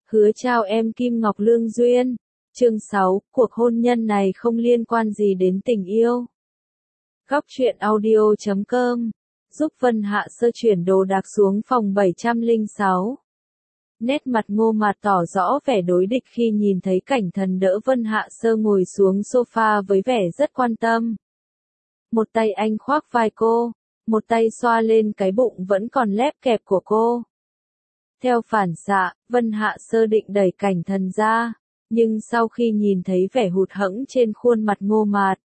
Hứa chào em Kim Ngọc Lương Duyên. Chương 6, cuộc hôn nhân này không liên quan gì đến tình yêu. Góc truyện audio.com giúp Vân Hạ Sơ chuyển đồ đạc xuống phòng 706. Nét mặt Ngô Mạt tỏ rõ vẻ đối địch khi nhìn thấy Cảnh Thần đỡ Vân Hạ Sơ ngồi xuống sofa với vẻ rất quan tâm. Một tay anh khoác vai cô, một tay xoa lên cái bụng vẫn còn lép kẹp của cô. Theo phản xạ, Vân Hạ Sơ định đẩy Cảnh Thần ra, nhưng sau khi nhìn thấy vẻ hụt hẫng trên khuôn mặt Ngô Mạt,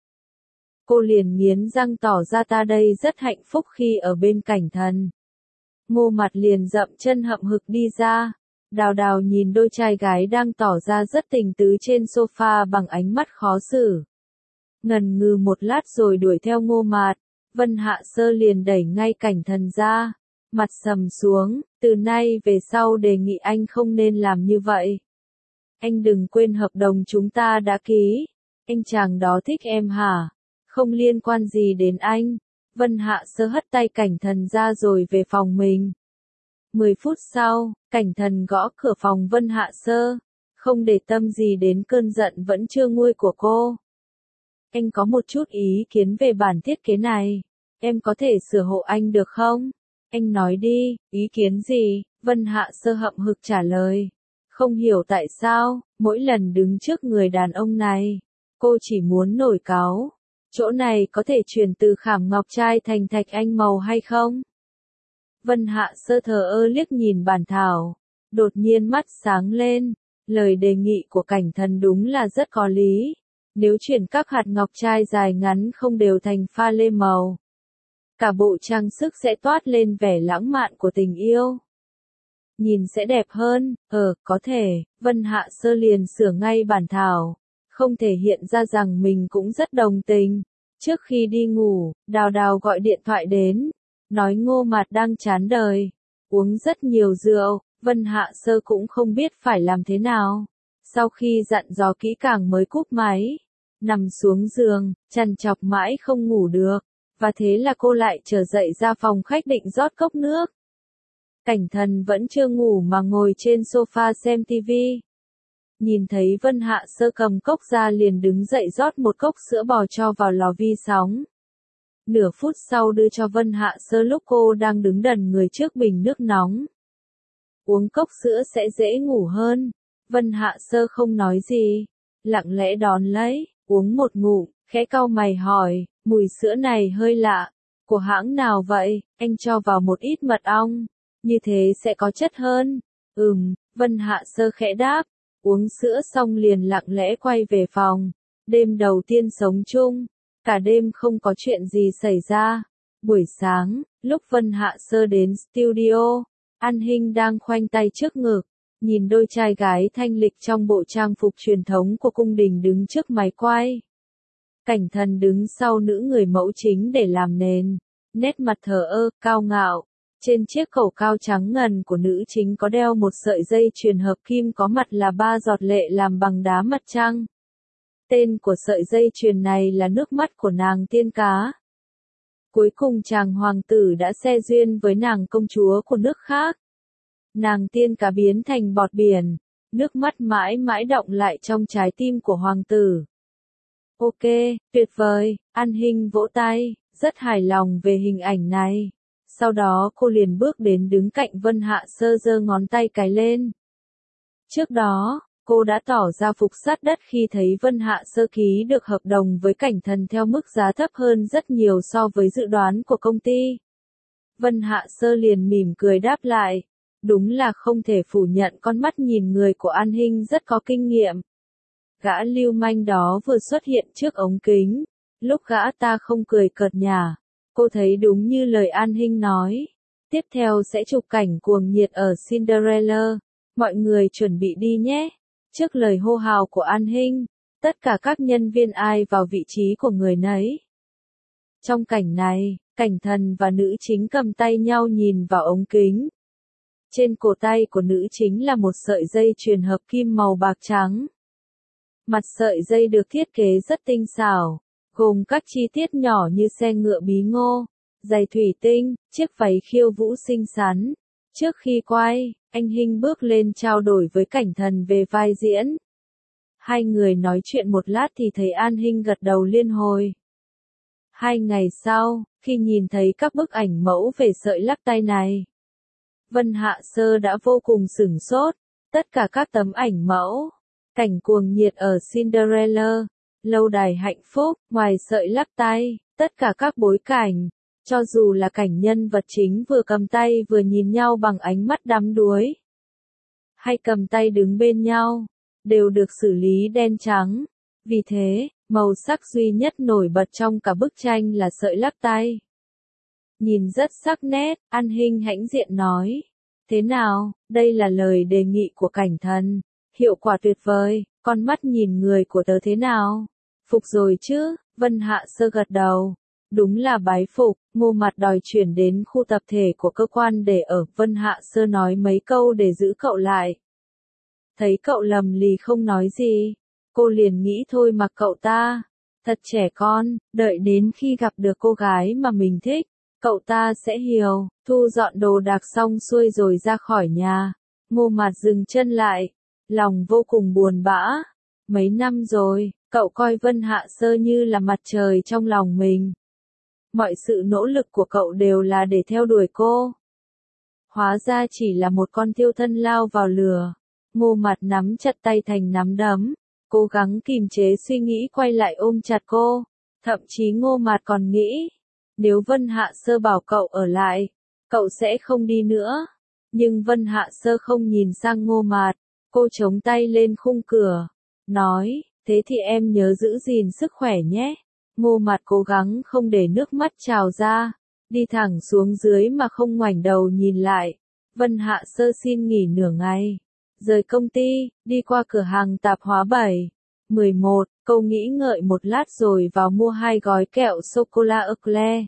cô liền nghiến răng tỏ ra ta đây rất hạnh phúc khi ở bên Cảnh Thần. Ngô Mạt liền dậm chân hậm hực đi ra. Đào Đào nhìn đôi trai gái đang tỏ ra rất tình tứ trên sofa bằng ánh mắt khó xử. Ngần ngừ một lát rồi đuổi theo Ngô Mạt, Vân Hạ Sơ liền đẩy ngay Cảnh Thần ra, mặt sầm xuống, từ nay về sau đề nghị anh không nên làm như vậy. Anh đừng quên hợp đồng chúng ta đã ký, anh chàng đó thích em hả? Không liên quan gì đến anh. Vân Hạ Sơ hất tay Cảnh Thần ra rồi về phòng mình. 10 phút sau, Cảnh Thần gõ cửa phòng Vân Hạ Sơ, không để tâm gì đến cơn giận vẫn chưa nguôi của cô. Anh có một chút ý kiến về bản thiết kế này, em có thể sửa hộ anh được không? Anh nói đi, ý kiến gì? Vân Hạ Sơ hậm hực trả lời. Không hiểu tại sao, mỗi lần đứng trước người đàn ông này, cô chỉ muốn nổi cáu. Chỗ này có thể chuyển từ khảm ngọc trai thành thạch anh màu hay không? Vân Hạ Sơ thờ ơ liếc nhìn bản thảo, đột nhiên mắt sáng lên, lời đề nghị của Cảnh Thần đúng là rất có lý. Nếu chuyển các hạt ngọc trai dài ngắn không đều thành pha lê màu, cả bộ trang sức sẽ toát lên vẻ lãng mạn của tình yêu. Nhìn sẽ đẹp hơn, có thể. Vân Hạ Sơ liền sửa ngay bản thảo, không thể hiện ra rằng mình cũng rất đồng tình. Trước khi đi ngủ, Đào Đào gọi điện thoại đến, nói Ngô Mạt đang chán đời, uống rất nhiều rượu. Vân Hạ Sơ cũng không biết phải làm thế nào. Sau khi dặn dò kỹ càng mới cúp máy, nằm xuống giường, trằn trọc mãi không ngủ được, và thế là cô lại trở dậy ra phòng khách định rót cốc nước. Cảnh Thần vẫn chưa ngủ mà ngồi trên sofa xem tivi. Nhìn thấy Vân Hạ Sơ cầm cốc ra liền đứng dậy rót một cốc sữa bò cho vào lò vi sóng. Nửa phút sau đưa cho Vân Hạ Sơ lúc cô đang đứng đần người trước bình nước nóng. Uống cốc sữa sẽ dễ ngủ hơn. Vân Hạ Sơ không nói gì, lặng lẽ đón lấy, uống một ngụm, khẽ cau mày hỏi, mùi sữa này hơi lạ, của hãng nào vậy? Anh cho vào một ít mật ong, như thế sẽ có chất hơn. Vân Hạ Sơ khẽ đáp, uống sữa xong liền lặng lẽ quay về phòng. Đêm đầu tiên sống chung, cả đêm không có chuyện gì xảy ra. Buổi sáng, lúc Vân Hạ Sơ đến studio, An Hinh đang khoanh tay trước ngực, nhìn đôi trai gái thanh lịch trong bộ trang phục truyền thống của cung đình đứng trước máy quay. Cảnh Thần đứng sau nữ người mẫu chính để làm nền, nét mặt thờ ơ, cao ngạo. Trên chiếc cổ cao trắng ngần của nữ chính có đeo một sợi dây chuyền hợp kim có mặt là 3 giọt lệ làm bằng đá mặt trăng. Tên của sợi dây chuyền này là nước mắt của nàng tiên cá. Cuối cùng chàng hoàng tử đã xe duyên với nàng công chúa của nước khác. Nàng tiên cá biến thành bọt biển, nước mắt mãi mãi đọng lại trong trái tim của hoàng tử. Ok, tuyệt vời, An Hinh vỗ tay, rất hài lòng về hình ảnh này. Sau đó cô liền bước đến đứng cạnh Vân Hạ Sơ giơ ngón tay cái lên. Trước đó, cô đã tỏ ra phục sát đất khi thấy Vân Hạ Sơ ký được hợp đồng với Cảnh Thần theo mức giá thấp hơn rất nhiều so với dự đoán của công ty. Vân Hạ Sơ liền mỉm cười đáp lại. Đúng là không thể phủ nhận con mắt nhìn người của An Hinh rất có kinh nghiệm. Gã lưu manh đó vừa xuất hiện trước ống kính, lúc gã ta không cười cợt nhả. Cô thấy đúng như lời An Hinh nói. Tiếp theo sẽ chụp cảnh cuồng nhiệt ở Cinderella. Mọi người chuẩn bị đi nhé. Trước lời hô hào của An Hinh, tất cả các nhân viên ai vào vị trí của người nấy. Trong cảnh này, Cảnh Thần và nữ chính cầm tay nhau nhìn vào ống kính. Trên cổ tay của nữ chính là một sợi dây chuyền hợp kim màu bạc trắng. Mặt sợi dây được thiết kế rất tinh xảo, gồm các chi tiết nhỏ như xe ngựa bí ngô, giày thủy tinh, chiếc váy khiêu vũ xinh xắn. Trước khi quay, anh Hinh bước lên trao đổi với Cảnh Thần về vai diễn. Hai người nói chuyện một lát thì thấy An Hinh gật đầu liên hồi. 2 ngày sau, khi nhìn thấy các bức ảnh mẫu về sợi lắc tay này, Vân Hạ Sơ đã vô cùng sửng sốt. Tất cả các tấm ảnh mẫu, cảnh cuồng nhiệt ở Cinderella, lâu đài hạnh phúc, ngoài sợi lắc tay, tất cả các bối cảnh, cho dù là cảnh nhân vật chính vừa cầm tay vừa nhìn nhau bằng ánh mắt đắm đuối, hay cầm tay đứng bên nhau, đều được xử lý đen trắng. Vì thế, màu sắc duy nhất nổi bật trong cả bức tranh là sợi lắc tay. Nhìn rất sắc nét, An Hinh hãnh diện nói. Thế nào, đây là lời đề nghị của Cảnh Thần. Hiệu quả tuyệt vời, con mắt nhìn người của tớ thế nào? Phục rồi chứ, Vân Hạ Sơ gật đầu. Đúng là bái phục, Ngô Mặt đòi chuyển đến khu tập thể của cơ quan để ở. Vân Hạ Sơ nói mấy câu để giữ cậu lại. Thấy cậu lầm lì không nói gì, cô liền nghĩ thôi mặc cậu ta. Thật trẻ con, đợi đến khi gặp được cô gái mà mình thích, cậu ta sẽ hiểu. Thu dọn đồ đạc xong xuôi rồi ra khỏi nhà. Ngô Mạt dừng chân lại, lòng vô cùng buồn bã. Mấy năm rồi, cậu coi Vân Hạ Sơ như là mặt trời trong lòng mình. Mọi sự nỗ lực của cậu đều là để theo đuổi cô. Hóa ra chỉ là một con thiêu thân lao vào lửa. Ngô Mạt nắm chặt tay thành nắm đấm, cố gắng kìm chế suy nghĩ quay lại ôm chặt cô. Thậm chí Ngô Mạt còn nghĩ, nếu Vân Hạ Sơ bảo cậu ở lại, cậu sẽ không đi nữa. Nhưng Vân Hạ Sơ không nhìn sang Ngô Mạt, cô chống tay lên khung cửa, nói, thế thì em nhớ giữ gìn sức khỏe nhé. Ngô Mạt cố gắng không để nước mắt trào ra, đi thẳng xuống dưới mà không ngoảnh đầu nhìn lại. Vân Hạ Sơ xin nghỉ nửa ngày, rời công ty, đi qua cửa hàng tạp hóa 7-11, cô nghĩ ngợi một lát rồi vào mua 2 gói kẹo sô-cô-la Eclair.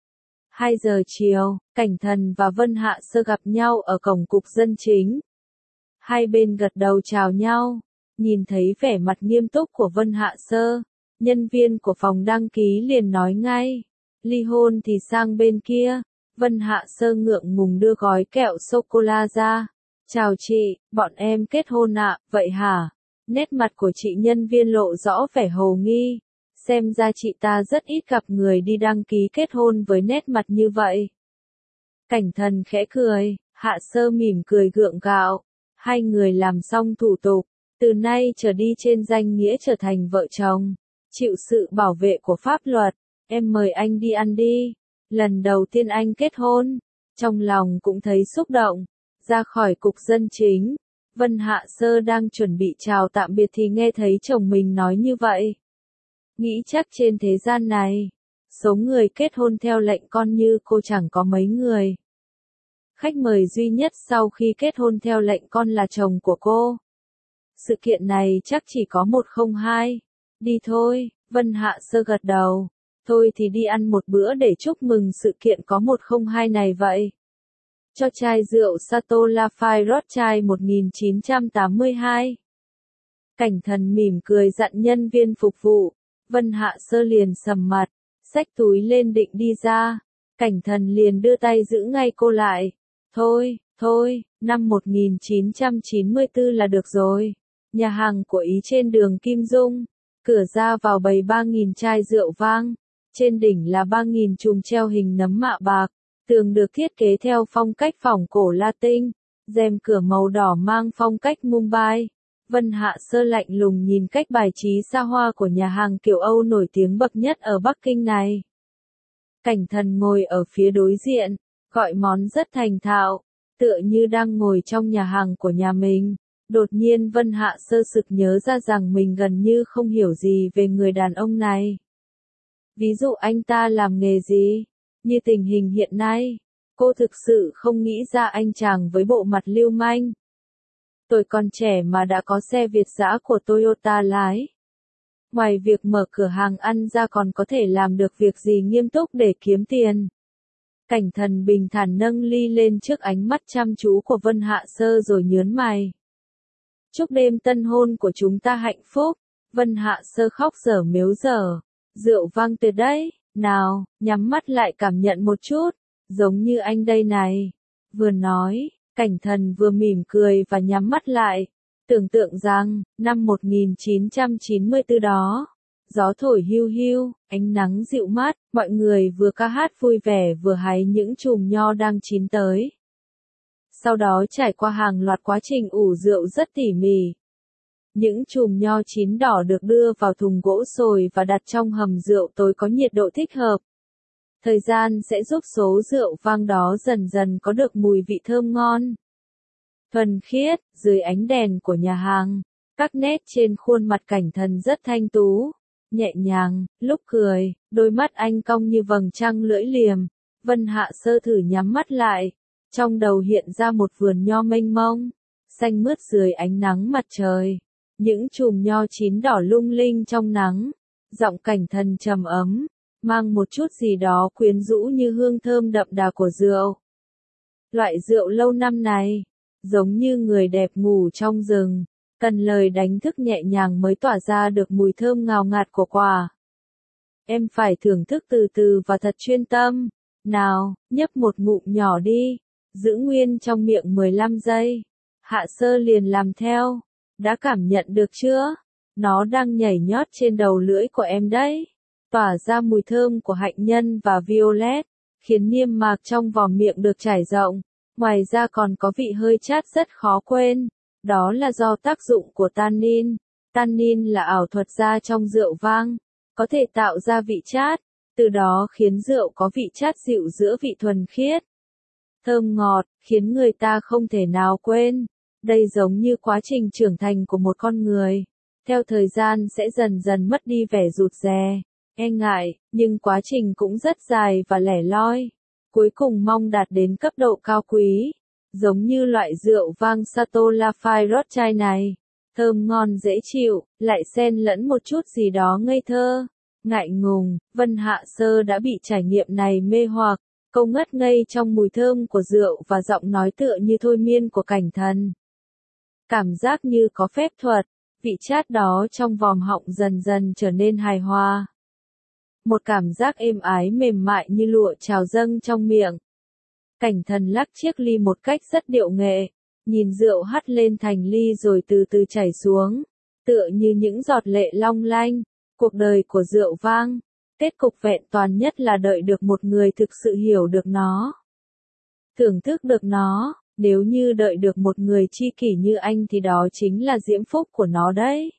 2 giờ chiều, Cảnh Thần và Vân Hạ Sơ gặp nhau ở cổng cục dân chính. Hai bên gật đầu chào nhau, nhìn thấy vẻ mặt nghiêm túc của Vân Hạ Sơ, nhân viên của phòng đăng ký liền nói ngay, ly hôn thì sang bên kia. Vân Hạ Sơ ngượng ngùng đưa gói kẹo sô-cô-la ra. Chào chị, bọn em kết hôn ạ, vậy hả? Nét mặt của chị nhân viên lộ rõ vẻ hồ nghi. Xem ra chị ta rất ít gặp người đi đăng ký kết hôn với nét mặt như vậy. Cảnh Thần khẽ cười, Hạ Sơ mỉm cười gượng gạo. Hai người làm xong thủ tục, từ nay trở đi trên danh nghĩa trở thành vợ chồng, chịu sự bảo vệ của pháp luật. Em mời anh đi ăn đi. Lần đầu tiên anh kết hôn, trong lòng cũng thấy xúc động. Ra khỏi cục dân chính, Vân Hạ Sơ đang chuẩn bị chào tạm biệt thì nghe thấy chồng mình nói như vậy. Nghĩ chắc trên thế gian này, số người kết hôn theo lệnh con như cô chẳng có mấy người. Khách mời duy nhất sau khi kết hôn theo lệnh con là chồng của cô. Sự kiện này chắc chỉ có 102. Đi thôi, Vân Hạ Sơ gật đầu. Thôi thì đi ăn một bữa để chúc mừng sự kiện có 102 này vậy. Cho chai rượu Sato Lafite chai 1982. Cảnh Thần mỉm cười dặn nhân viên phục vụ. Vân Hạ Sơ liền sầm mặt, xách túi lên định đi ra. Cảnh Thần liền đưa tay giữ ngay cô lại. Thôi, năm 1994 là được rồi. Nhà hàng của Ý trên đường Kim Dung. Cửa ra vào bày 3.000 chai rượu vang. Trên đỉnh là 3.000 chùm treo hình nấm mạ bạc. Tường được thiết kế theo phong cách phỏng cổ Latin. Rèm cửa màu đỏ mang phong cách Mumbai. Vân Hạ Sơ lạnh lùng nhìn cách bài trí xa hoa của nhà hàng kiểu Âu nổi tiếng bậc nhất ở Bắc Kinh này. Cảnh Thần ngồi ở phía đối diện, gọi món rất thành thạo, tựa như đang ngồi trong nhà hàng của nhà mình. Đột nhiên Vân Hạ Sơ sực nhớ ra rằng mình gần như không hiểu gì về người đàn ông này. Ví dụ anh ta làm nghề gì? Như tình hình hiện nay, cô thực sự không nghĩ ra anh chàng với bộ mặt lưu manh. Tôi còn trẻ mà đã có xe Việt dã của Toyota lái. Ngoài việc mở cửa hàng ăn ra còn có thể làm được việc gì nghiêm túc để kiếm tiền. Cảnh Thần bình thản nâng ly lên trước ánh mắt chăm chú của Vân Hạ Sơ rồi nhớn mày. Chúc đêm tân hôn của chúng ta hạnh phúc. Vân Hạ Sơ khóc dở mếu dở. Rượu vang tuyệt đấy. Nào, nhắm mắt lại cảm nhận một chút. Giống như anh đây này. Vừa nói, Cảnh Thần vừa mỉm cười và nhắm mắt lại, tưởng tượng rằng, năm 1994 đó, gió thổi hiu hiu, ánh nắng dịu mát, mọi người vừa ca hát vui vẻ vừa hái những chùm nho đang chín tới. Sau đó trải qua hàng loạt quá trình ủ rượu rất tỉ mỉ. Những chùm nho chín đỏ được đưa vào thùng gỗ sồi và đặt trong hầm rượu tối có nhiệt độ thích hợp. Thời gian sẽ giúp số rượu vang đó dần dần có được mùi vị thơm ngon, thuần khiết. Dưới ánh đèn của nhà hàng, các nét trên khuôn mặt Cảnh Thần rất thanh tú, nhẹ nhàng, lúc cười, đôi mắt anh cong như vầng trăng lưỡi liềm. Vân Hạ Sơ thử nhắm mắt lại, trong đầu hiện ra một vườn nho mênh mông, xanh mướt dưới ánh nắng mặt trời. Những chùm nho chín đỏ lung linh trong nắng, giọng Cảnh Thần trầm ấm, mang một chút gì đó quyến rũ như hương thơm đậm đà của rượu. Loại rượu lâu năm này, giống như người đẹp ngủ trong rừng, cần lời đánh thức nhẹ nhàng mới tỏa ra được mùi thơm ngào ngạt của quả. Em phải thưởng thức từ từ và thật chuyên tâm. Nào, nhấp một ngụm nhỏ đi, giữ nguyên trong miệng 15 giây. Hạ Sơ liền làm theo. Đã cảm nhận được chưa? Nó đang nhảy nhót trên đầu lưỡi của em đấy, tỏa ra mùi thơm của hạnh nhân và violet, khiến niêm mạc trong vòm miệng được trải rộng. Ngoài ra còn có vị hơi chát rất khó quên. Đó là do tác dụng của tannin. Tannin là ảo thuật gia trong rượu vang, có thể tạo ra vị chát, từ đó khiến rượu có vị chát dịu giữa vị thuần khiết, thơm ngọt, khiến người ta không thể nào quên. Đây giống như quá trình trưởng thành của một con người. Theo thời gian sẽ dần dần mất đi vẻ rụt rè, e ngại, nhưng quá trình cũng rất dài và lẻ loi. Cuối cùng mong đạt đến cấp độ cao quý, giống như loại rượu vang Chateau Lafite Rothschild này. Thơm ngon dễ chịu, lại xen lẫn một chút gì đó ngây thơ, ngại ngùng. Vân Hạ Sơ đã bị trải nghiệm này mê hoặc, câu ngất ngây trong mùi thơm của rượu và giọng nói tựa như thôi miên của Cảnh Thần. Cảm giác như có phép thuật, vị chát đó trong vòm họng dần dần trở nên hài hòa. Một cảm giác êm ái mềm mại như lụa trào dâng trong miệng. Cảnh Thần lắc chiếc ly một cách rất điệu nghệ, nhìn rượu hắt lên thành ly rồi từ từ chảy xuống, tựa như những giọt lệ long lanh. Cuộc đời của rượu vang, kết cục vẹn toàn nhất là đợi được một người thực sự hiểu được nó, thưởng thức được nó. Nếu như đợi được một người tri kỷ như anh thì đó chính là diễm phúc của nó đấy.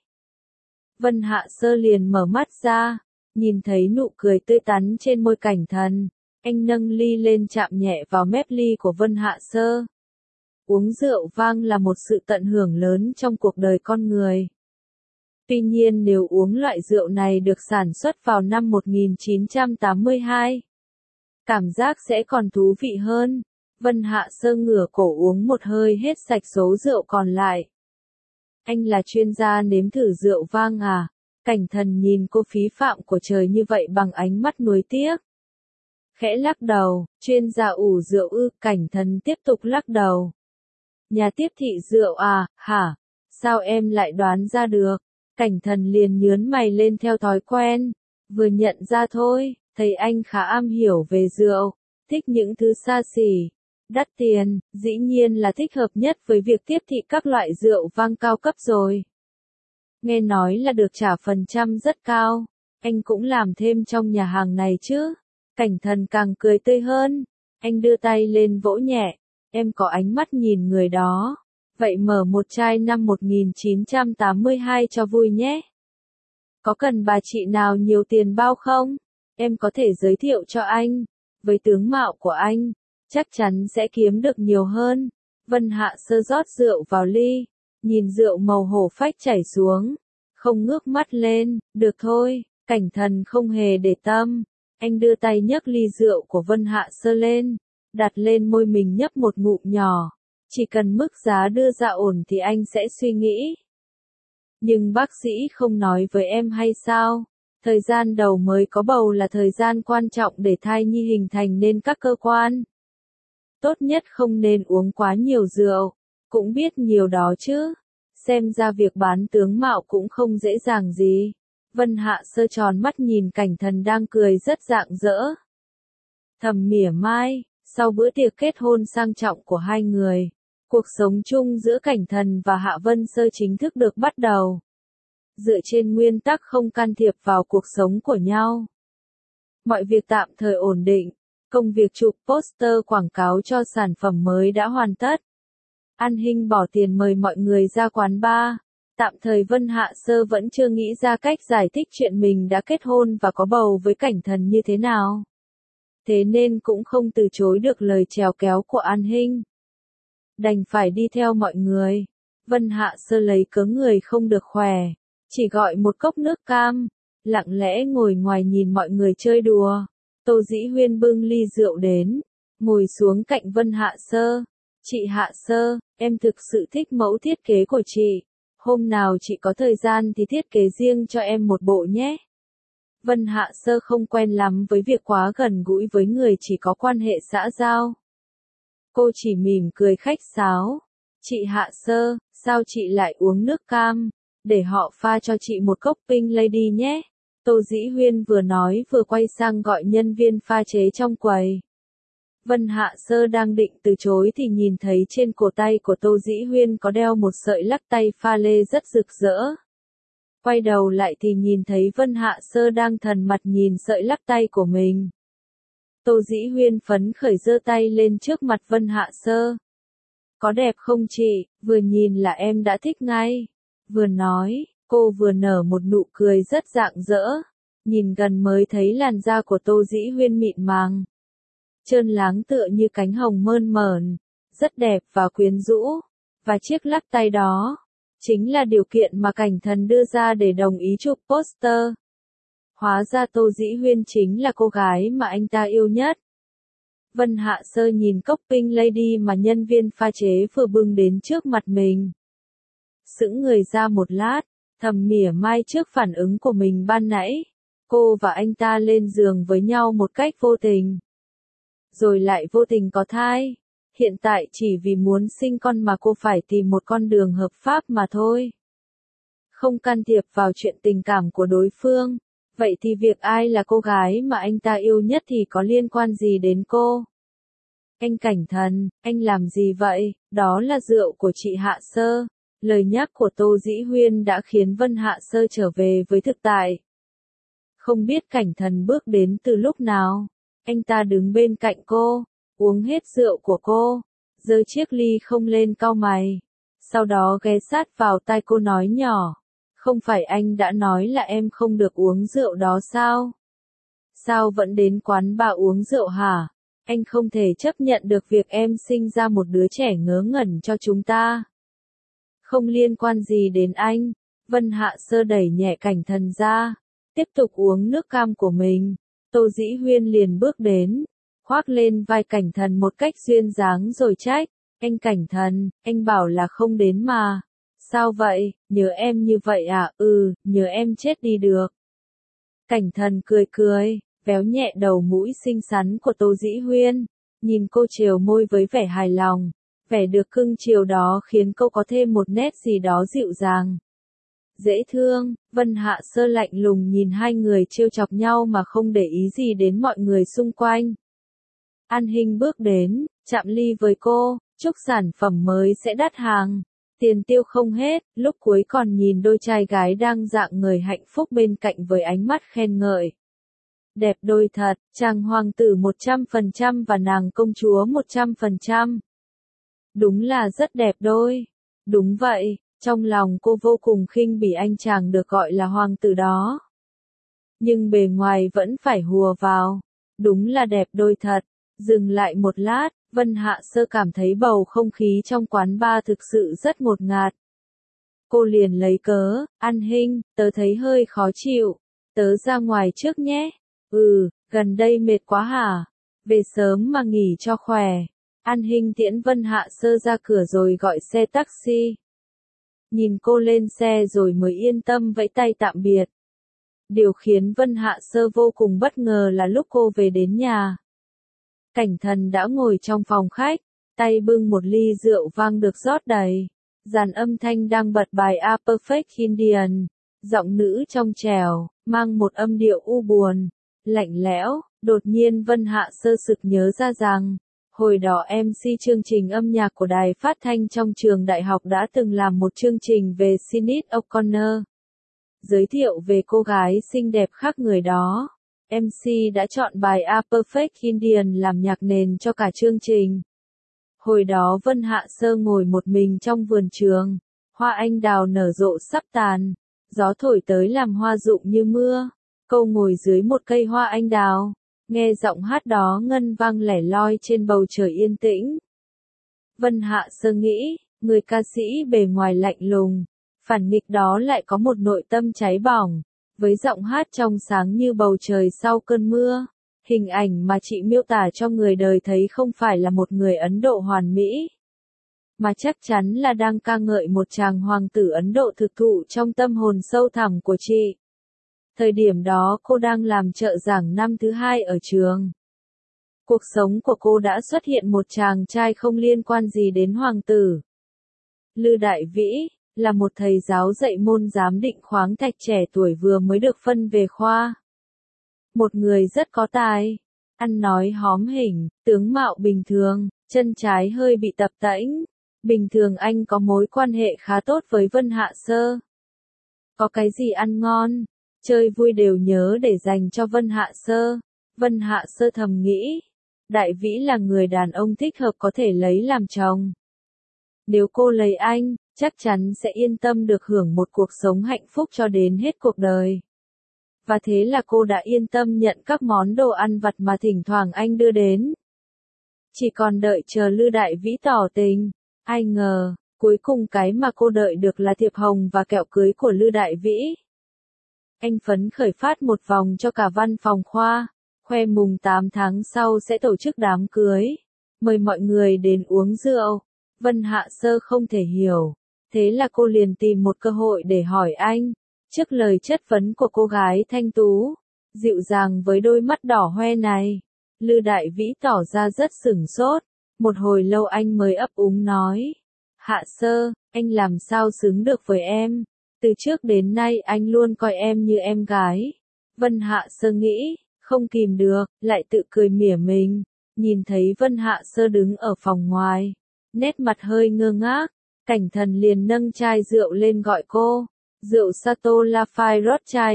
Vân Hạ Sơ liền mở mắt ra, nhìn thấy nụ cười tươi tắn trên môi Cảnh Thần. Anh nâng ly lên chạm nhẹ vào mép ly của Vân Hạ Sơ. Uống rượu vang là một sự tận hưởng lớn trong cuộc đời con người. Tuy nhiên nếu uống loại rượu này được sản xuất vào năm 1982, cảm giác sẽ còn thú vị hơn. Vân Hạ Sơ ngửa cổ uống một hơi hết sạch số rượu còn lại. Anh là chuyên gia nếm thử rượu vang à? Cảnh Thần nhìn cô phí phạm của trời như vậy bằng ánh mắt nuối tiếc. Khẽ lắc đầu, chuyên gia ủ rượu ư? Cảnh Thần tiếp tục lắc đầu. Nhà tiếp thị rượu à, hả? Sao em lại đoán ra được? Cảnh Thần liền nhướng mày lên theo thói quen. Vừa nhận ra thôi, thấy anh khá am hiểu về rượu, thích những thứ xa xỉ, đắt tiền, dĩ nhiên là thích hợp nhất với việc tiếp thị các loại rượu vang cao cấp rồi. Nghe nói là được trả phần trăm rất cao, anh cũng làm thêm trong nhà hàng này chứ? Cảnh Thần càng cười tươi hơn, anh đưa tay lên vỗ nhẹ, em có ánh mắt nhìn người đó. Vậy mở một chai năm 1982 cho vui nhé. Có cần bà chị nào nhiều tiền bao không? Em có thể giới thiệu cho anh. Với tướng mạo của anh, chắc chắn sẽ kiếm được nhiều hơn. Vân Hạ Sơ rót rượu vào ly, nhìn rượu màu hổ phách chảy xuống, không ngước mắt lên. Được thôi, Cảnh Thần không hề để tâm. Anh đưa tay nhấc ly rượu của Vân Hạ Sơ lên, đặt lên môi mình nhấp một ngụm nhỏ. Chỉ cần mức giá đưa ra ổn thì anh sẽ suy nghĩ. Nhưng bác sĩ không nói với em hay sao? Thời gian đầu mới có bầu là thời gian quan trọng để thai nhi hình thành nên các cơ quan. Tốt nhất không nên uống quá nhiều rượu, cũng biết nhiều đó chứ. Xem ra việc bán tướng mạo cũng không dễ dàng gì. Vân Hạ Sơ tròn mắt nhìn Cảnh Thần đang cười rất rạng rỡ. Thầm mỉa mai, sau bữa tiệc kết hôn sang trọng của hai người, Cuộc sống chung giữa Cảnh Thần và Hạ Vân Sơ chính thức được bắt đầu. Dựa trên nguyên tắc không can thiệp vào cuộc sống của nhau. Mọi việc tạm thời ổn định, công việc chụp poster quảng cáo cho sản phẩm mới đã hoàn tất. An Hinh bỏ tiền mời mọi người ra quán bar. Tạm thời Vân Hạ Sơ vẫn chưa nghĩ ra cách giải thích chuyện mình đã kết hôn và có bầu với Cảnh Thần như thế nào. Thế nên cũng không từ chối được lời chèo kéo của An Hinh. Đành phải đi theo mọi người. Vân Hạ Sơ lấy cớ người không được khỏe, chỉ gọi một cốc nước cam, lặng lẽ ngồi ngoài nhìn mọi người chơi đùa. Tô Dĩ Huyên bưng ly rượu đến, ngồi xuống cạnh Vân Hạ Sơ. Chị Hạ Sơ, em thực sự thích mẫu thiết kế của chị. Hôm nào chị có thời gian thì thiết kế riêng cho em một bộ nhé. Vân Hạ Sơ không quen lắm với việc quá gần gũi với người chỉ có quan hệ xã giao. Cô chỉ mỉm cười khách sáo. Chị Hạ Sơ, sao chị lại uống nước cam? Để họ pha cho chị một cốc Pink Lady nhé. Tô Dĩ Huyên vừa nói vừa quay sang gọi nhân viên pha chế trong quầy. Vân Hạ Sơ đang định từ chối thì nhìn thấy trên cổ tay của Tô Dĩ Huyên có đeo một sợi lắc tay pha lê rất rực rỡ. Quay đầu lại thì nhìn thấy Vân Hạ Sơ đang thần mặt nhìn sợi lắc tay của mình. Tô Dĩ Huyên phấn khởi giơ tay lên trước mặt Vân Hạ Sơ. Có đẹp không chị, vừa nhìn là em đã thích ngay. Vừa nói, cô vừa nở một nụ cười rất rạng rỡ. Nhìn gần mới thấy làn da của Tô Dĩ Huyên mịn màng. Trơn láng tựa như cánh hồng mơn mởn, rất đẹp và quyến rũ. Và chiếc lắc tay đó, chính là điều kiện mà Cảnh Thần đưa ra để đồng ý chụp poster. Hóa ra Tô Dĩ Huyên chính là cô gái mà anh ta yêu nhất. Vân Hạ Sơ nhìn cốc Pink Lady mà nhân viên pha chế vừa bưng đến trước mặt mình. Sững người ra một lát, thầm mỉa mai trước phản ứng của mình ban nãy. Cô và anh ta lên giường với nhau một cách vô tình. Rồi lại vô tình có thai. Hiện tại chỉ vì muốn sinh con mà cô phải tìm một con đường hợp pháp mà thôi. Không can thiệp vào chuyện tình cảm của đối phương. Vậy thì việc ai là cô gái mà anh ta yêu nhất thì có liên quan gì đến cô? Anh Cảnh Thần, anh làm gì vậy? Đó là rượu của chị Hạ Sơ. Lời nhắc của Tô Dĩ Huyên đã khiến Vân Hạ Sơ trở về với thực tại. Không biết Cảnh Thần bước đến từ lúc nào. Anh ta đứng bên cạnh cô, uống hết rượu của cô, giơ chiếc ly không lên cau mày. Sau đó ghé sát vào tai cô nói nhỏ. Không phải anh đã nói là em không được uống rượu đó sao? Sao vẫn đến quán bar uống rượu hả? Anh không thể chấp nhận được việc em sinh ra một đứa trẻ ngớ ngẩn cho chúng ta. Không liên quan gì đến anh. Vân Hạ Sơ đẩy nhẹ Cảnh Thần ra, tiếp tục uống nước cam của mình. Tô Dĩ Huyên liền bước đến, khoác lên vai Cảnh Thần một cách duyên dáng rồi trách. Anh Cảnh Thần, anh bảo là không đến mà. Sao vậy, nhớ em như vậy à? Nhớ em chết đi được. Cảnh Thần cười cười, véo nhẹ đầu mũi xinh xắn của Tô Dĩ Huyên, nhìn cô trều môi với vẻ hài lòng. Vẻ được cưng chiều đó khiến cô có thêm một nét gì đó dịu dàng. Dễ thương. Vân Hạ Sơ lạnh lùng nhìn hai người trêu chọc nhau mà không để ý gì đến mọi người xung quanh. An Hinh bước đến, chạm ly với cô, chúc sản phẩm mới sẽ đắt hàng. Tiền tiêu không hết, lúc cuối còn nhìn đôi trai gái đang dạng người hạnh phúc bên cạnh với ánh mắt khen ngợi. Đẹp đôi thật, chàng hoàng tử 100% và nàng công chúa 100%. Đúng là rất đẹp đôi. Đúng vậy, trong lòng cô vô cùng khinh bỉ anh chàng được gọi là hoàng tử đó. Nhưng bề ngoài vẫn phải hùa vào. Đúng là đẹp đôi thật. Dừng lại một lát, Vân Hạ Sơ cảm thấy bầu không khí trong quán bar thực sự rất ngột ngạt. Cô liền lấy cớ, An Hinh, tớ thấy hơi khó chịu. Tớ ra ngoài trước nhé. Gần đây mệt quá hả? Về sớm mà nghỉ cho khỏe. An Hinh tiễn Vân Hạ Sơ ra cửa rồi gọi xe taxi. Nhìn cô lên xe rồi mới yên tâm vẫy tay tạm biệt. Điều khiến Vân Hạ Sơ vô cùng bất ngờ là lúc cô về đến nhà. Cảnh Thần đã ngồi trong phòng khách, tay bưng một ly rượu vang được rót đầy. Dàn âm thanh đang bật bài A Perfect Indian. Giọng nữ trong trẻo, mang một âm điệu u buồn, lạnh lẽo. Đột nhiên Vân Hạ Sơ sực nhớ ra rằng, Hồi đó MC chương trình âm nhạc của đài phát thanh trong trường đại học đã từng làm một chương trình về Sinead O'Connor. Giới thiệu về cô gái xinh đẹp khác người đó. MC đã chọn bài A Perfect Indian làm nhạc nền cho cả chương trình. Hồi đó Vân Hạ Sơ ngồi một mình trong vườn trường. Hoa anh đào nở rộ sắp tàn. Gió thổi tới làm hoa rụng như mưa. Cô ngồi dưới một cây hoa anh đào. Nghe giọng hát đó ngân vang lẻ loi trên bầu trời yên tĩnh. Vân Hạ Sơ nghĩ, người ca sĩ bề ngoài lạnh lùng, phản nghịch đó lại có một nội tâm cháy bỏng, với giọng hát trong sáng như bầu trời sau cơn mưa. Hình ảnh mà chị miêu tả cho người đời thấy không phải là một người Ấn Độ hoàn mỹ, mà chắc chắn là đang ca ngợi một chàng hoàng tử Ấn Độ thực thụ trong tâm hồn sâu thẳm của chị. Thời điểm đó cô đang làm trợ giảng năm thứ 2 ở trường. Cuộc sống của cô đã xuất hiện một chàng trai không liên quan gì đến hoàng tử. Lư Đại Vĩ, là một thầy giáo dạy môn giám định khoáng thạch trẻ tuổi vừa mới được phân về khoa. Một người rất có tài, ăn nói hóm hỉnh, tướng mạo bình thường, chân trái hơi bị tập tễnh. Bình thường anh có mối quan hệ khá tốt với Vân Hạ Sơ. Có cái gì ăn ngon, chơi vui đều nhớ để dành cho Vân Hạ Sơ. Vân Hạ Sơ thầm nghĩ, Đại Vĩ là người đàn ông thích hợp có thể lấy làm chồng. Nếu cô lấy anh, chắc chắn sẽ yên tâm được hưởng một cuộc sống hạnh phúc cho đến hết cuộc đời. Và thế là cô đã yên tâm nhận các món đồ ăn vặt mà thỉnh thoảng anh đưa đến. Chỉ còn đợi chờ Lư Đại Vĩ tỏ tình. Ai ngờ, cuối cùng cái mà cô đợi được là thiệp hồng và kẹo cưới của Lư Đại Vĩ. Anh phấn khởi phát một vòng cho cả văn phòng khoa, khoe mùng 8 tháng sau sẽ tổ chức đám cưới, mời mọi người đến uống rượu. Vân Hạ Sơ không thể hiểu, thế là cô liền tìm một cơ hội để hỏi anh. Trước lời chất vấn của cô gái thanh tú, dịu dàng với đôi mắt đỏ hoe này, Lư Đại Vĩ tỏ ra rất sửng sốt. Một hồi lâu anh mới ấp úng nói, Hạ Sơ, anh làm sao xứng được với em, từ trước đến nay anh luôn coi em như em gái. Vân Hạ Sơ nghĩ, không kìm được, lại tự cười mỉa mình, nhìn thấy Vân Hạ Sơ đứng ở phòng ngoài, nét mặt hơi ngơ ngác, Cảnh Thần liền nâng chai rượu lên gọi cô, rượu Sato Lafite Rothschild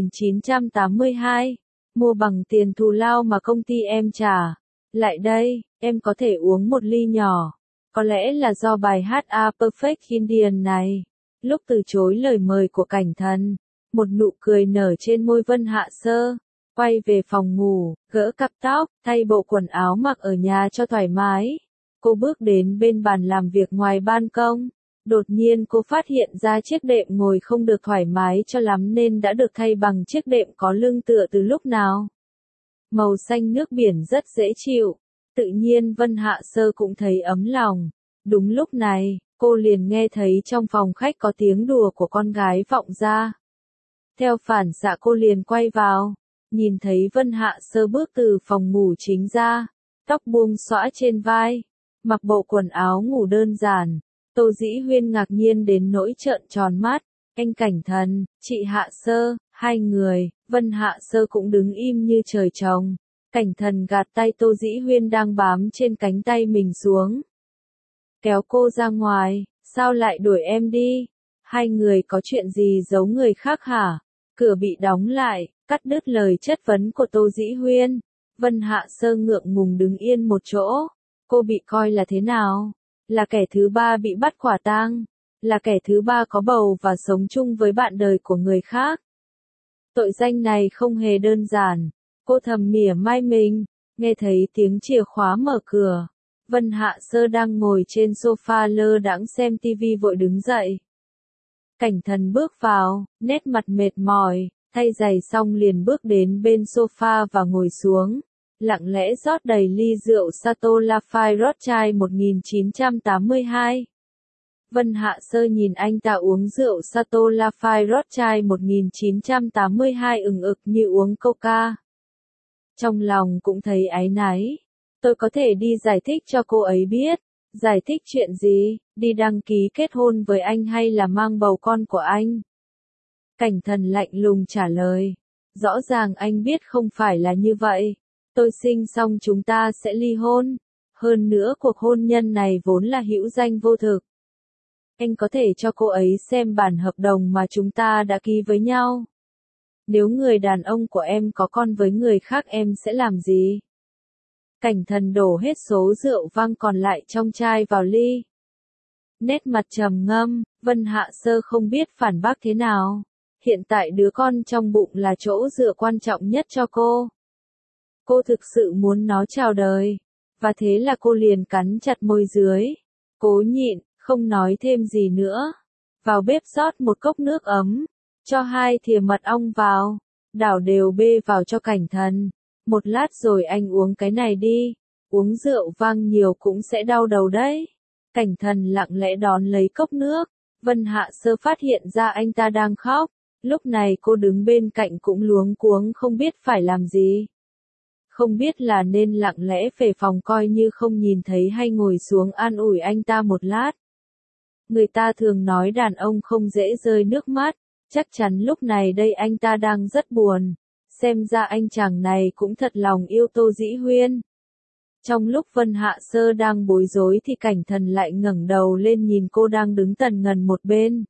1982, mua bằng tiền thù lao mà công ty em trả. Lại đây, em có thể uống một ly nhỏ. Có lẽ là do bài hát A Perfect Indian này. Lúc từ chối lời mời của Cảnh Thần, một nụ cười nở trên môi Vân Hạ Sơ. Quay về phòng ngủ, gỡ cặp tóc, thay bộ quần áo mặc ở nhà cho thoải mái. Cô bước đến bên bàn làm việc ngoài ban công. Đột nhiên cô phát hiện ra chiếc đệm ngồi không được thoải mái cho lắm nên đã được thay bằng chiếc đệm có lưng tựa từ lúc nào. Màu xanh nước biển rất dễ chịu. Tự nhiên Vân Hạ Sơ cũng thấy ấm lòng. Đúng lúc này, cô liền nghe thấy trong phòng khách có tiếng đùa của con gái vọng ra. Theo phản xạ cô liền quay vào, nhìn thấy Vân Hạ Sơ bước từ phòng ngủ chính ra, tóc buông xõa trên vai, mặc bộ quần áo ngủ đơn giản. Tô Dĩ Huyên ngạc nhiên đến nỗi trợn tròn mắt. Anh Cảnh Thần, chị Hạ Sơ, hai người, Vân Hạ Sơ cũng đứng im như trời trồng. Cảnh Thần gạt tay Tô Dĩ Huyên đang bám trên cánh tay mình xuống. Kéo cô ra ngoài, sao lại đuổi em đi? Hai người có chuyện gì giấu người khác hả? Cửa bị đóng lại, cắt đứt lời chất vấn của Tô Dĩ Huyên. Vân Hạ Sơ ngượng ngùng đứng yên một chỗ. Cô bị coi là thế nào? Là kẻ thứ ba bị bắt quả tang, là kẻ thứ ba có bầu và sống chung với bạn đời của người khác. Tội danh này không hề đơn giản. Cô thầm mỉa mai mình, nghe thấy tiếng chìa khóa mở cửa. Vân Hạ Sơ đang ngồi trên sofa lơ đãng xem tivi vội đứng dậy. Cảnh Thần bước vào, nét mặt mệt mỏi, thay giày xong liền bước đến bên sofa và ngồi xuống. Lặng lẽ rót đầy ly rượu Sato Lafite Rothschild 1982. Vân Hạ Sơ nhìn anh ta uống rượu Sato Lafite Rothschild 1982 ừng ực như uống coca. Trong lòng cũng thấy áy náy. Tôi có thể đi giải thích cho cô ấy biết. Giải thích chuyện gì? Đi đăng ký kết hôn với anh hay là mang bầu con của anh? Cảnh Thần lạnh lùng trả lời. Rõ ràng anh biết không phải là như vậy. Tôi sinh xong chúng ta sẽ ly hôn. Hơn nữa cuộc hôn nhân này vốn là hữu danh vô thực. Anh có thể cho cô ấy xem bản hợp đồng mà chúng ta đã ký với nhau. Nếu người đàn ông của em có con với người khác em sẽ làm gì? Cảnh Thần đổ hết số rượu vang còn lại trong chai vào ly. Nét mặt trầm ngâm, Vân Hạ Sơ không biết phản bác thế nào. Hiện tại đứa con trong bụng là chỗ dựa quan trọng nhất cho cô. Cô thực sự muốn nó chào đời. Và thế là cô liền cắn chặt môi dưới. Cố nhịn, không nói thêm gì nữa. Vào bếp rót một cốc nước ấm. Cho 2 thìa mật ong vào. Đảo đều bê vào cho Cảnh Thần. Một lát rồi anh uống cái này đi. Uống rượu vang nhiều cũng sẽ đau đầu đấy. Cảnh Thần lặng lẽ đón lấy cốc nước. Vân Hạ Sơ phát hiện ra anh ta đang khóc. Lúc này cô đứng bên cạnh cũng luống cuống không biết phải làm gì. Không biết là nên lặng lẽ về phòng coi như không nhìn thấy hay ngồi xuống an ủi anh ta một lát. Người ta thường nói đàn ông không dễ rơi nước mắt. Chắc chắn lúc này đây anh ta đang rất buồn. Xem ra anh chàng này cũng thật lòng yêu Tô Dĩ Huyên. Trong lúc Vân Hạ Sơ đang bối rối thì Cảnh Thần lại ngẩng đầu lên nhìn cô đang đứng tần ngần một bên.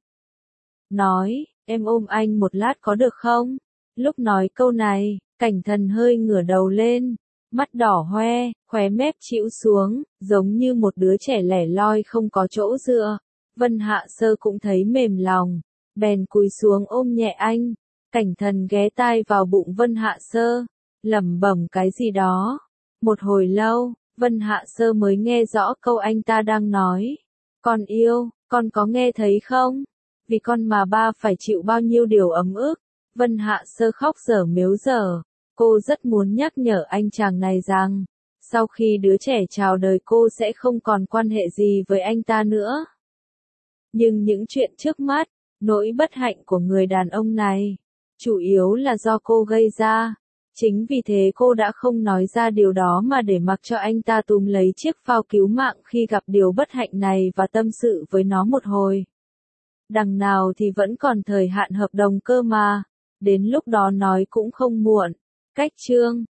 Nói, em ôm anh một lát có được không? Lúc nói câu này, Cảnh Thần hơi ngửa đầu lên, mắt đỏ hoe, khóe mép chĩu xuống, giống như một đứa trẻ lẻ loi không có chỗ dựa. Vân Hạ Sơ cũng thấy mềm lòng, bèn cúi xuống ôm nhẹ anh. Cảnh Thần ghé tai vào bụng Vân Hạ Sơ, lẩm bẩm cái gì đó. Một hồi lâu, Vân Hạ Sơ mới nghe rõ câu anh ta đang nói. Con yêu, con có nghe thấy không? Vì con mà ba phải chịu bao nhiêu điều ấm ức. Vân Hạ Sơ khóc dở mếu dở. Cô rất muốn nhắc nhở anh chàng này rằng, sau khi đứa trẻ chào đời cô sẽ không còn quan hệ gì với anh ta nữa. Nhưng những chuyện trước mắt, nỗi bất hạnh của người đàn ông này, chủ yếu là do cô gây ra. Chính vì thế cô đã không nói ra điều đó mà để mặc cho anh ta túm lấy chiếc phao cứu mạng khi gặp điều bất hạnh này và tâm sự với nó một hồi. Đằng nào thì vẫn còn thời hạn hợp đồng cơ mà, đến lúc đó nói cũng không muộn. Cách chương